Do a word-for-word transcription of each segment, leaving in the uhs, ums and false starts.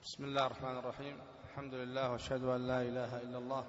بسم الله الرحمن الرحيم. الحمد لله واشهد أن لا إله إلا الله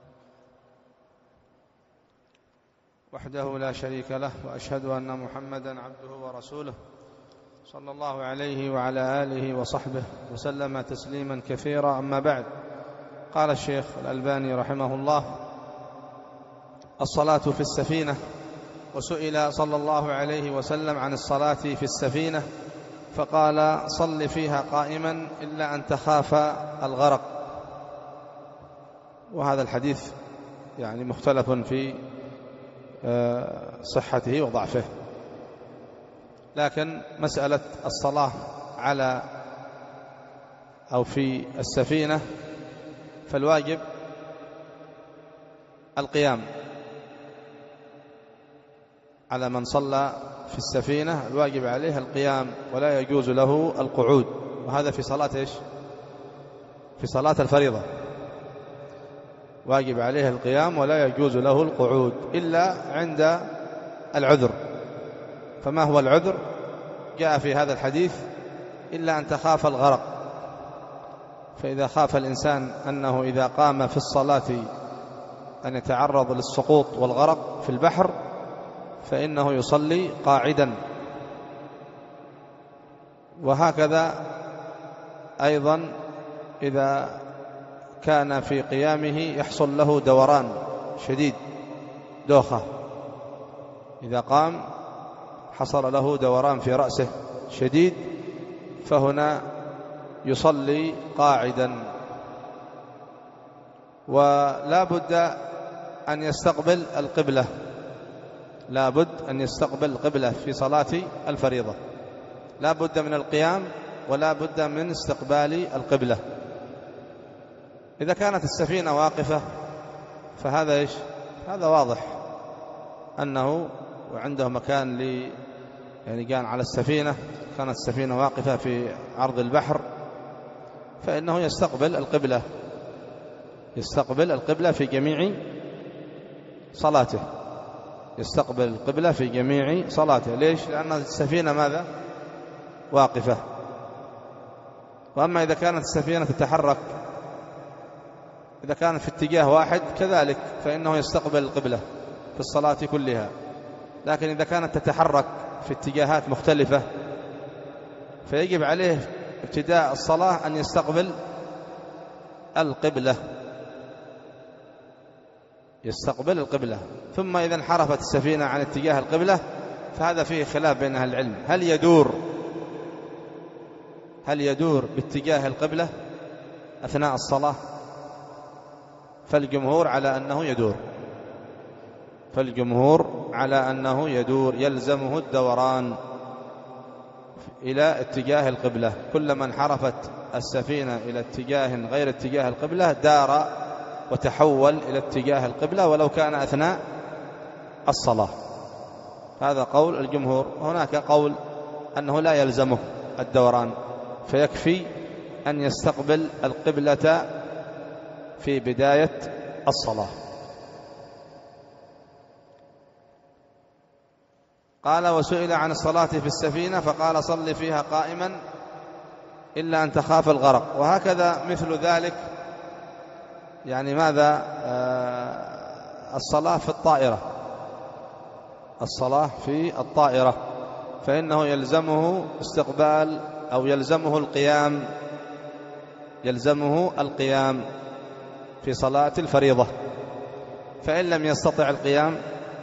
وحده لا شريك له، وأشهد أن محمدا عبده ورسوله صلى الله عليه وعلى آله وصحبه وسلم تسليما كثيرا. أما بعد، قال الشيخ الألباني رحمه الله: الصلاة في السفينة. وسئل صلى الله عليه وسلم عن الصلاة في السفينة فقال: صل فيها قائما إلا أن تخاف الغرق. وهذا الحديث يعني مختلف في صحته وضعفه، لكن مسألة الصلاة على أو في السفينة فالواجب القيام على من صلى في السفينة، الواجب عليه القيام ولا يجوز له القعود. وهذا في صلاة إيش؟ في صلاة الفريضة واجب عليه القيام ولا يجوز له القعود إلا عند العذر. فما هو العذر؟ جاء في هذا الحديث: إلا أن تخاف الغرق. فإذا خاف الإنسان أنه إذا قام في الصلاة أن يتعرض للسقوط والغرق في البحر فإنه يصلي قاعدا. وهكذا أيضا إذا كان في قيامه يحصل له دوران شديد، دوخة، إذا قام حصل له دوران في رأسه شديد، فهنا يصلي قاعدا. ولا بد أن يستقبل القبلة، لا بد أن يستقبل القبلة في صلاة الفريضة، لا بد من القيام ولا بد من استقبال القبلة. إذا كانت السفينة واقفة فهذا إيش؟ هذا واضح أنه وعنده مكان لي يعني كان على السفينة، كانت السفينة واقفة في عرض البحر، فإنه يستقبل القبلة، يستقبل القبلة في جميع صلاته، يستقبل القبلة في جميع صلاته. ليش؟ لأن السفينة ماذا؟ واقفة. وأما إذا كانت السفينة تتحرك، إذا كانت في اتجاه واحد كذلك فإنه يستقبل القبلة في الصلاة كلها. لكن إذا كانت تتحرك في اتجاهات مختلفة فيجب عليه ابتداء الصلاة أن يستقبل القبلة، يستقبل القبلة. ثم إذا انحرفت السفينة عن اتجاه القبلة فهذا فيه خلاف بين أهل العلم، هل يدور هل يدور باتجاه القبلة أثناء الصلاة؟ فالجمهور على أنه يدور، فالجمهور على أنه يدور، يلزمه الدوران إلى اتجاه القبلة. كلما انحرفت السفينة إلى اتجاه غير اتجاه القبلة دار وتحول إلى اتجاه القبلة ولو كان أثناء الصلاة. هذا قول الجمهور. هناك قول أنه لا يلزمه الدوران، فيكفي أن يستقبل القبلة في بداية الصلاة. قال: وسئل عن الصلاة في السفينة فقال: صل فيها قائما إلا أن تخاف الغرق. وهكذا مثل ذلك يعني ماذا؟ آه الصلاة في الطائرة، الصلاة في الطائرة فإنه يلزمه استقبال أو يلزمه القيام، يلزمه القيام في صلاة الفريضة. فإن لم يستطع القيام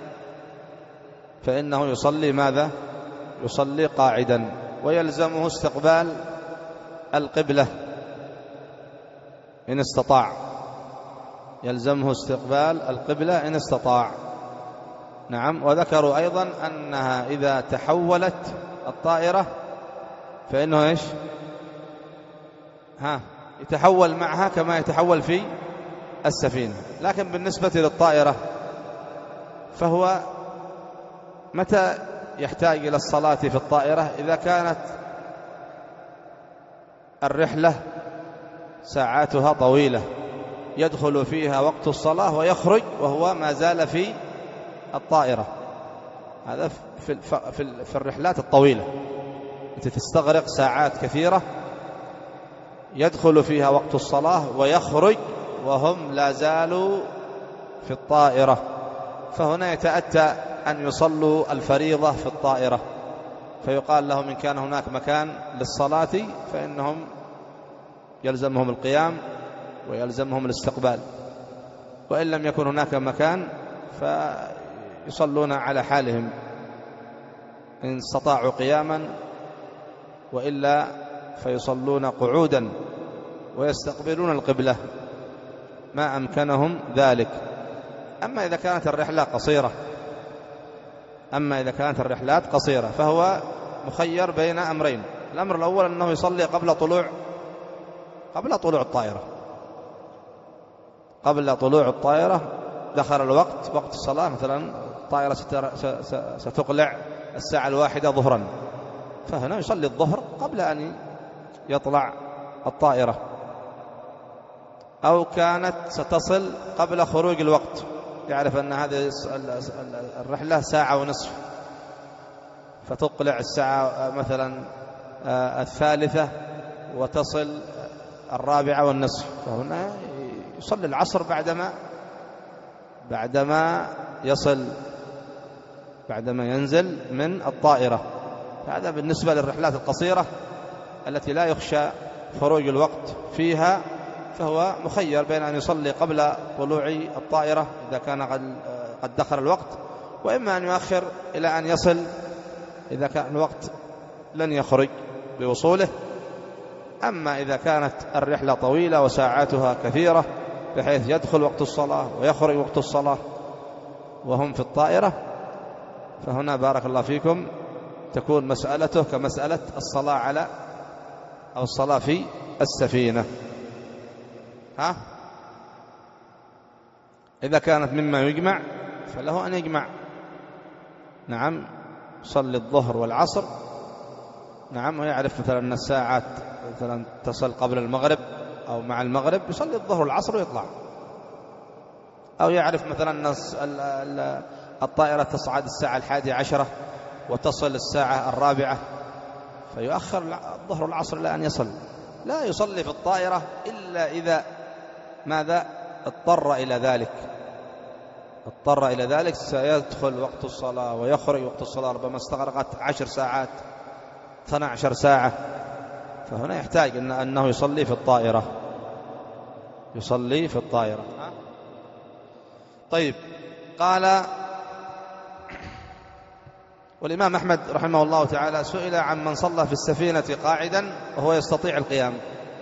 فإنه يصلي ماذا؟ يصلي قاعدا. ويلزمه استقبال القبلة إن استطاع، يلزمه استقبال القبلة إن استطاع. نعم. وذكروا أيضا أنها إذا تحولت الطائرة فإنه إيش؟ ها يتحول معها كما يتحول في السفينة. لكن بالنسبة للطائرة فهو متى يحتاج إلى الصلاة في الطائرة؟ إذا كانت الرحلة ساعاتها طويلة يدخل فيها وقت الصلاة ويخرج وهو ما زال في الطائرة. هذا في في الرحلات الطويلة التي تستغرق ساعات كثيرة يدخل فيها وقت الصلاة ويخرج وهم لا زالوا في الطائرة، فهنا يتأتى أن يصلوا الفريضة في الطائرة، فيقال لهم إن كان هناك مكان للصلاة فإنهم يلزمهم القيام ويلزمهم الاستقبال، وإن لم يكن هناك مكان فيصلون على حالهم إن استطاعوا قياما، وإلا فيصلون قعودا ويستقبلون القبلة ما أمكنهم ذلك. أما إذا كانت الرحلة قصيرة أما إذا كانت الرحلات قصيرة فهو مخير بين أمرين. الأمر الأول أنه يصلي قبل طلوع قبل طلوع الطائرة قبل طلوع الطائرة دخل الوقت، وقت الصلاة مثلا الطائرة ستقلع الساعة الواحدة ظهرا، فهنا يصلي الظهر قبل أن يطلع الطائرة. أو كانت ستصل قبل خروج الوقت، يعرف أن هذه الرحلة ساعة ونصف، فتقلع الساعة مثلا الثالثة وتصل الرابعة والنصف، فهنا يصلي العصر بعدما بعدما يصل بعدما ينزل من الطائرة. هذا بالنسبة للرحلات القصيرة التي لا يخشى خروج الوقت فيها، فهو مخير بين أن يصلي قبل طلوع الطائرة إذا كان قد دخل الوقت، وإما أن يؤخر إلى أن يصل إذا كان الوقت لن يخرج بوصوله. أما إذا كانت الرحلة طويلة وساعاتها كثيرة بحيث يدخل وقت الصلاة ويخرج وقت الصلاة وهم في الطائرة، فهنا بارك الله فيكم تكون مسألته كمسألة الصلاة على أو الصلاة في السفينة. ها؟ إذا كانت مما يجمع فله أن يجمع، نعم، يصلي الظهر والعصر، نعم، ويعرف مثلا أن الساعات مثلا تصل قبل المغرب أو مع المغرب، يصلي الظهر والعصر ويطلع. أو يعرف مثلا أن الطائرة تصعد الساعة الحادية عشرة وتصل الساعة الرابعة، فيؤخر الظهر والعصر إلى أن يصل. لا يصلي في الطائرة إلا إذا ماذا اضطر إلى ذلك اضطر إلى ذلك سيدخل وقت الصلاة ويخرج وقت الصلاة، ربما استغرقت عشر ساعات اثنتا عشرة ساعة، فهنا يحتاج أنه يصلي في الطائرة يصلي في الطائرة. طيب، قال والإمام أحمد رحمه الله تعالى سئل عن من صلى في السفينة قاعدا وهو يستطيع القيام.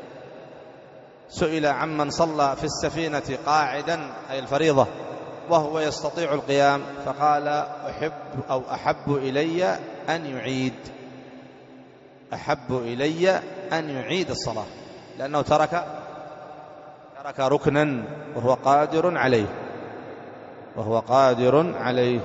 سئل عن من صلى في السفينة قاعدا أي الفريضة وهو يستطيع القيام، فقال أحب أو أحب إلي أن يعيد أحب إلي أن يعيد الصلاة، لأنه ترك ترك ركنا وهو قادر عليه وهو قادر عليه.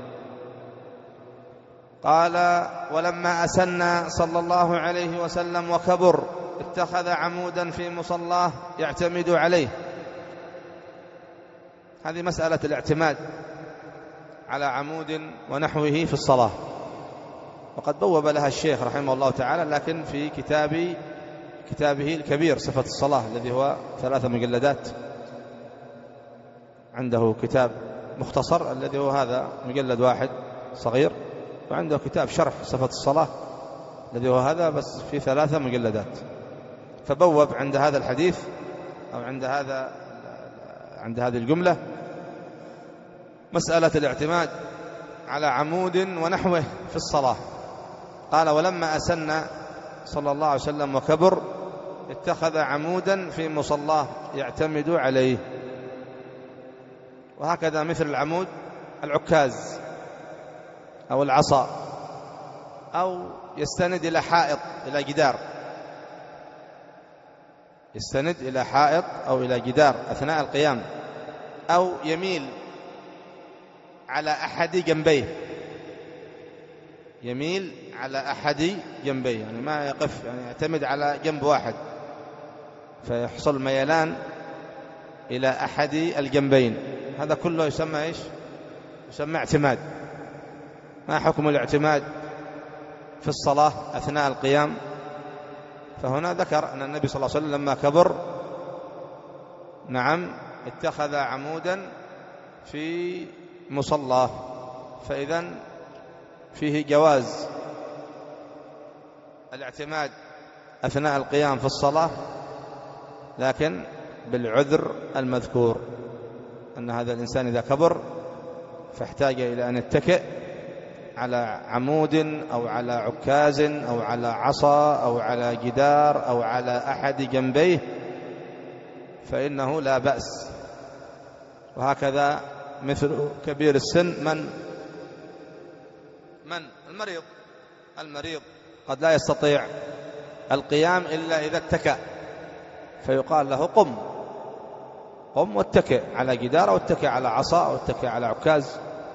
قال ولما أسن صلى الله عليه وسلم وكبر اتخذ عمودا في مصلاه يعتمد عليه. هذه مسألة الاعتماد على عمود ونحوه في الصلاة، وقد بوب لها الشيخ رحمه الله تعالى، لكن في كتاب كتابه الكبير صفة الصلاة الذي هو ثلاثة مجلدات. عنده كتاب مختصر الذي هو هذا مجلد واحد صغير، وعنده كتاب شرح صفة الصلاة الذي هو هذا بس في ثلاثة مجلدات. فبوب عند هذا الحديث أو عند هذا عند هذه الجملة مسألة الاعتماد على عمود ونحوه في الصلاة. قال ولما أسن صلى الله عليه وسلم وكبر اتخذ عمودا في مصلاه يعتمد عليه. وهكذا مثل العمود العكاز أو العصا، أو يستند إلى حائط إلى جدار يستند إلى حائط أو إلى جدار أثناء القيام، أو يميل على أحد جنبيه يميل على أحد جنبيه يعني ما يقف، يعني يعتمد على جنب واحد فيحصل ميلان إلى أحد الجنبين. هذا كله يسمى إيش؟ يسمى اعتماد. ما حكم الاعتماد في الصلاة أثناء القيام؟ فهنا ذكر أن النبي صلى الله عليه وسلم لما كبر نعم اتخذ عمودا في مصلاه، فإذن فيه جواز الاعتماد أثناء القيام في الصلاة، لكن بالعذر المذكور، أن هذا الإنسان إذا كبر فاحتاج إلى أن يتكئ على عمود أو على عكاز أو على عصا أو على جدار أو على أحد جنبيه فإنه لا بأس. وهكذا مثل كبير السن من من المريض المريض قد لا يستطيع القيام إلا إذا اتكأ، فيقال له قم قم واتكئ على جدار أو اتكئ على عصا أو اتكئ على عكاز.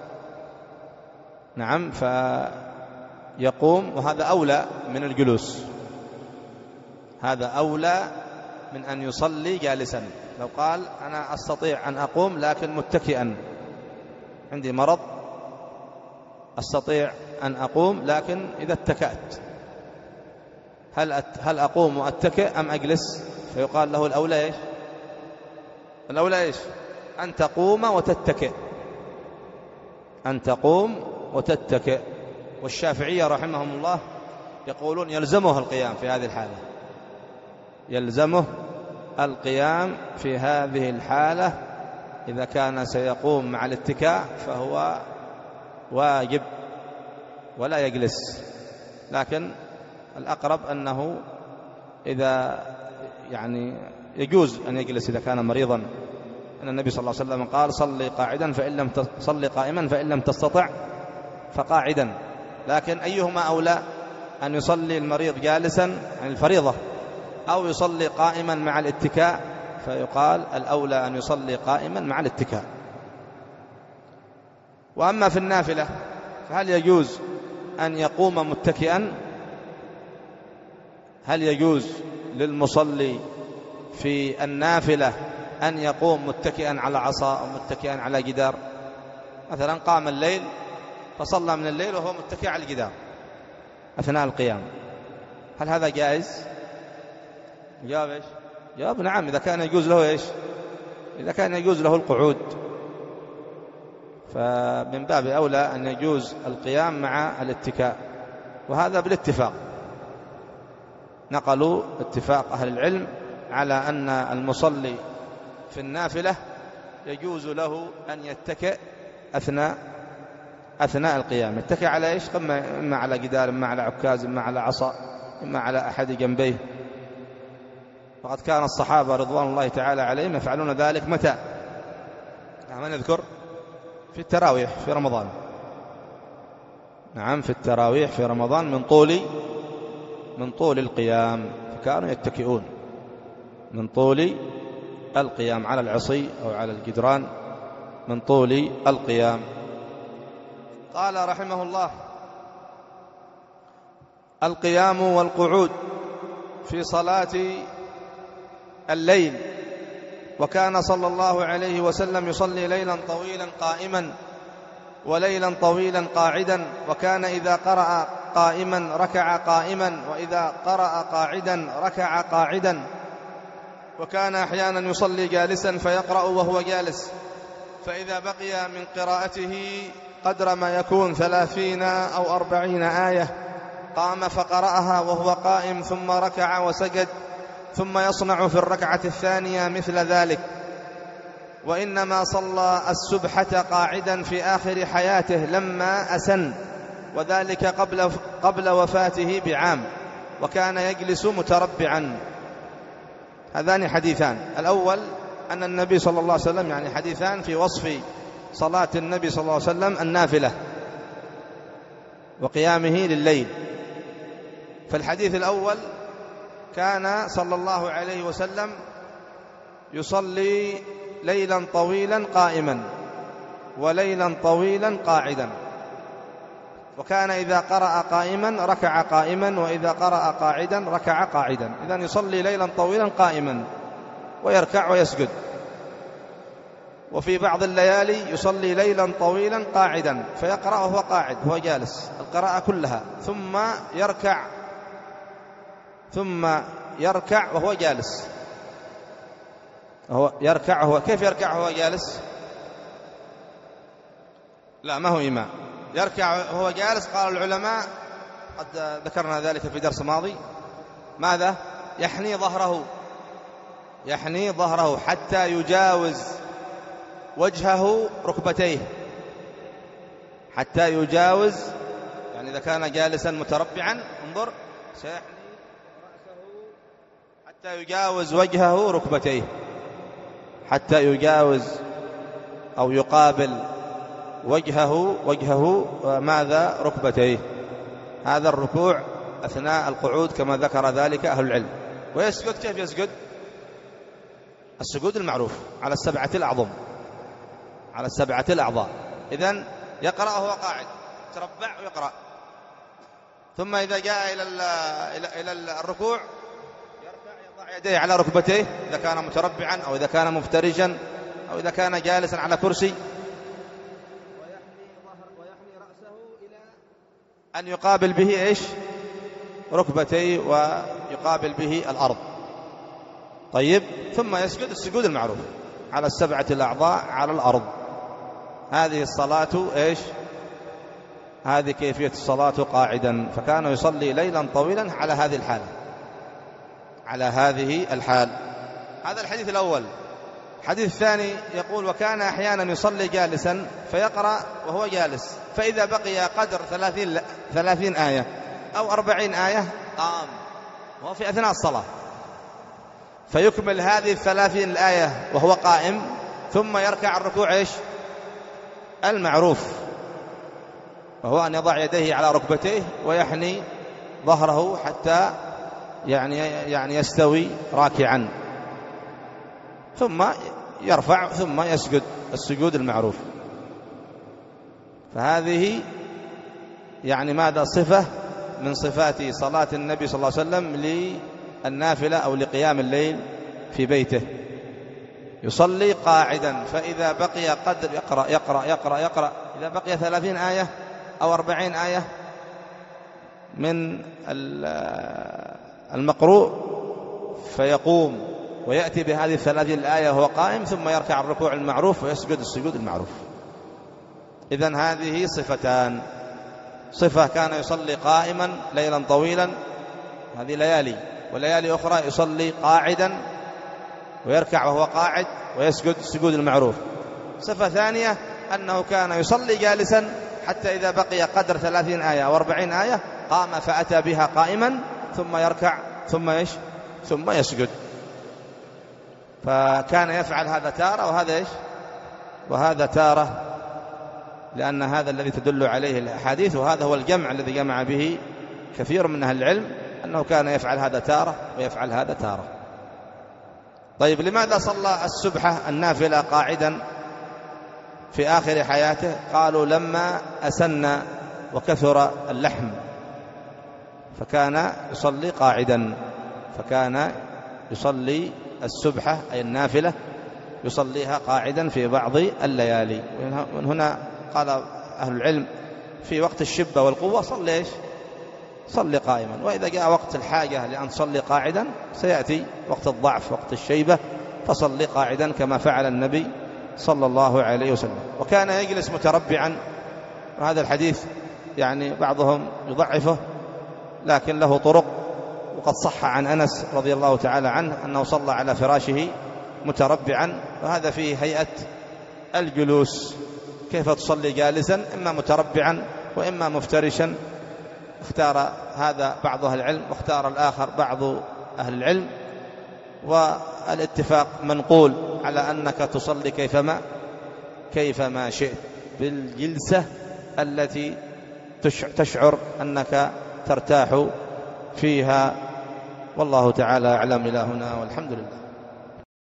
نعم، فيقوم، وهذا أولى من الجلوس، هذا أولى من أن يصلي جالسا. لو قال أنا أستطيع أن أقوم لكن متكئا، عندي مرض أستطيع أن أقوم لكن إذا اتكأت، هل هل أقوم وأتكئ أم أجلس؟ فيقال له الأولى إيش؟ الأولى إيش؟ أن تقوم وتتكئ، أن تقوم وتتكئ. والشافعية رحمهم الله يقولون يلزمه القيام في هذه الحالة، يلزمه القيام في هذه الحالة، إذا كان سيقوم مع الاتكاء فهو واجب ولا يجلس. لكن الأقرب أنه إذا يعني يجوز أن يجلس إذا كان مريضا، أن النبي صلى الله عليه وسلم قال صلي قاعدا فإن لم تصلي قائما فإن لم تستطع فقاعدا. لكن أيهما أولى، أن يصلي المريض جالسا عن الفريضة أو يصلي قائما مع الاتكاء؟ فيقال الأولى أن يصلي قائما مع الاتكاء. وأما في النافلة فهل يجوز أن يقوم متكئا؟ هل يجوز للمصلي في النافلة أن يقوم متكئا على عصا أو متكئا على جدار؟ مثلا قام الليل فصلى من الليل وهو متكئ على الجدار أثناء القيام، هل هذا جائز؟ جواب إيش؟ جواب نعم، إذا كان يجوز له إيش؟ إذا كان يجوز له القعود، فمن باب أولى أن يجوز القيام مع الاتكاء، وهذا بالاتفاق، نقلوا اتفاق أهل العلم على أن المصلي في النافلة يجوز له أن يتكئ أثناء أثناء القيام. يتكئ على إيش؟ إما على جدار، إما على عكاز، إما على عصا، إما على أحد جنبيه. فقد كان الصحابة رضوان الله تعالى عليهم يفعلون ذلك متى؟ من نذكر؟ في التراويح في رمضان. نعم، في التراويح في رمضان من طول من طول القيام، فكانوا يتكئون من طول القيام على العصي أو على الجدران من طول القيام. قال رحمه الله: القيام والقعود في صلاة الليل. وكان صلى الله عليه وسلم يصلي ليلا طويلا قائما وليلا طويلا قاعدا، وكان إذا قرأ قائما ركع قائما، وإذا قرأ قاعدا ركع قاعدا، وكان أحيانا يصلي جالسا فيقرأ وهو جالس، فإذا بقي من قراءته قدر ما يكون ثلاثين أو أربعين آية قام فقرأها وهو قائم، ثم ركع وسجد، ثم يصنع في الركعة الثانية مثل ذلك. وإنما صلى السبحة قاعدا في آخر حياته لما أسن، وذلك قبل, قبل وفاته بعام، وكان يجلس متربعا. هذان حديثان، الأول أن النبي صلى الله عليه وسلم، يعني حديثان في وصف صلاة النبي صلى الله عليه وسلم النافلة وقيامه لليل. فالحديث الأول كان صلى الله عليه وسلم يصلي ليلا طويلا قائما وليلا طويلا قاعدا، وكان إذا قرأ قائما ركع قائما، وإذا قرأ قاعدا ركع قاعدا. إذن يصلي ليلا طويلا قائما ويركع ويسجد. وفي بعض الليالي يصلي ليلا طويلا قاعدا فيقرأ وهو قاعد، هو جالس القراءة كلها، ثم يركع ثم يركع وهو جالس. هو يركع وهو كيف يركع وهو جالس؟ لا، ما هو إيماء. يركع وهو جالس قال العلماء، قد ذكرنا ذلك في درس ماضي، ماذا؟ يحني ظهره، يحني ظهره حتى يجاوز وجهه ركبتيه، حتى يجاوز، يعني إذا كان جالسا متربعا انظر سيحني رأسه حتى يجاوز وجهه ركبتيه، حتى يجاوز أو يقابل وجهه وجهه ماذا؟ ركبتيه. هذا الركوع أثناء القعود كما ذكر ذلك أهل العلم. ويسجد كيف يسجد؟ السجود المعروف على السبعة الأعظم، على السبعة الأعضاء. إذن يقرأ وهو قاعد، تربع ويقرأ. ثم إذا جاء إلى إلى إلى الركوع يرفع، يضع يديه على ركبتيه إذا كان متربعا أو إذا كان مفترجا أو إذا كان جالسا على كرسي، ويحني ظهر ويحني رأسه إلى أن يقابل به إيش؟ ركبتيه، ويقابل به الأرض. طيب، ثم يسجد السجود المعروف على السبعة الأعضاء على الأرض. هذه الصلاة إيش؟ هذه كيفية الصلاة قاعدا. فكان يصلي ليلا طويلا على هذه الحالة، على هذه الحال. هذا الحديث الأول. الحديث الثاني يقول: وكان أحيانا يصلي جالسا فيقرأ وهو جالس، فإذا بقي قدر ثلاثين, ثلاثين آية أو أربعين آية قام وهو في أثناء الصلاة، فيكمل هذه الثلاثين الآية وهو قائم، ثم يركع الركوع إيش؟ المعروف، وهو أن يضع يديه على ركبتيه ويحني ظهره حتى يعني يعني يستوي راكعا، ثم يرفع ثم يسجد السجود المعروف. فهذه يعني ماذا؟ صفة من صفات صلاة النبي صلى الله عليه وسلم للنافلة أو لقيام الليل في بيته. يصلي قاعدا، فإذا بقي قدر يقرأ يقرأ يقرأ يقرأ إذا بقي ثلاثين آية أو أربعين آية من المقروء فيقوم ويأتي بهذه الثلاثين الآية وهو قائم، ثم يركع الركوع المعروف ويسجد السجود المعروف. إذن هذه صفتان: صفة كان يصلي قائما ليلا طويلا، هذه ليالي، وليالي أخرى يصلي قاعدا ويركع وهو قاعد ويسجد السجود المعروف. صفة ثانية أنه كان يصلي جالسا حتى إذا بقي قدر ثلاثين آية أو أربعين آية قام فأتى بها قائما، ثم يركع ثم إيش؟ ثم يسجد. فكان يفعل هذا تارة وهذا إيش؟ وهذا تارة، لأن هذا الذي تدل عليه الأحاديث، وهذا هو الجمع الذي جمع به كثير من أهل العلم، أنه كان يفعل هذا تارة ويفعل هذا تارة. طيب، لماذا صلى السبحة النافلة قاعدا في آخر حياته؟ قالوا: لما أسن وكثر اللحم فكان يصلي قاعدا، فكان يصلي السبحة أي النافلة يصليها قاعدا في بعض الليالي. ومن هنا قال أهل العلم: في وقت الشبة والقوة صلي إيش؟ صلي قائما. وإذا جاء وقت الحاجة لأن تصلي قاعدا سيأتي وقت الضعف وقت الشيبة فصلي قاعدا كما فعل النبي صلى الله عليه وسلم. وكان يجلس متربعا، وهذا الحديث يعني بعضهم يضعفه لكن له طرق، وقد صح عن أنس رضي الله تعالى عنه أنه صلى على فراشه متربعا، وهذا فيه هيئة الجلوس، كيف تصلي جالسا، إما متربعا وإما مفترشا. اختار هذا بعض أهل العلم واختار الآخر بعض أهل العلم، والاتفاق منقول على أنك تصلي كيفما كيفما شئت بالجلسة التي تشعر أنك ترتاح فيها. والله تعالى أعلم. إلى هنا والحمد لله.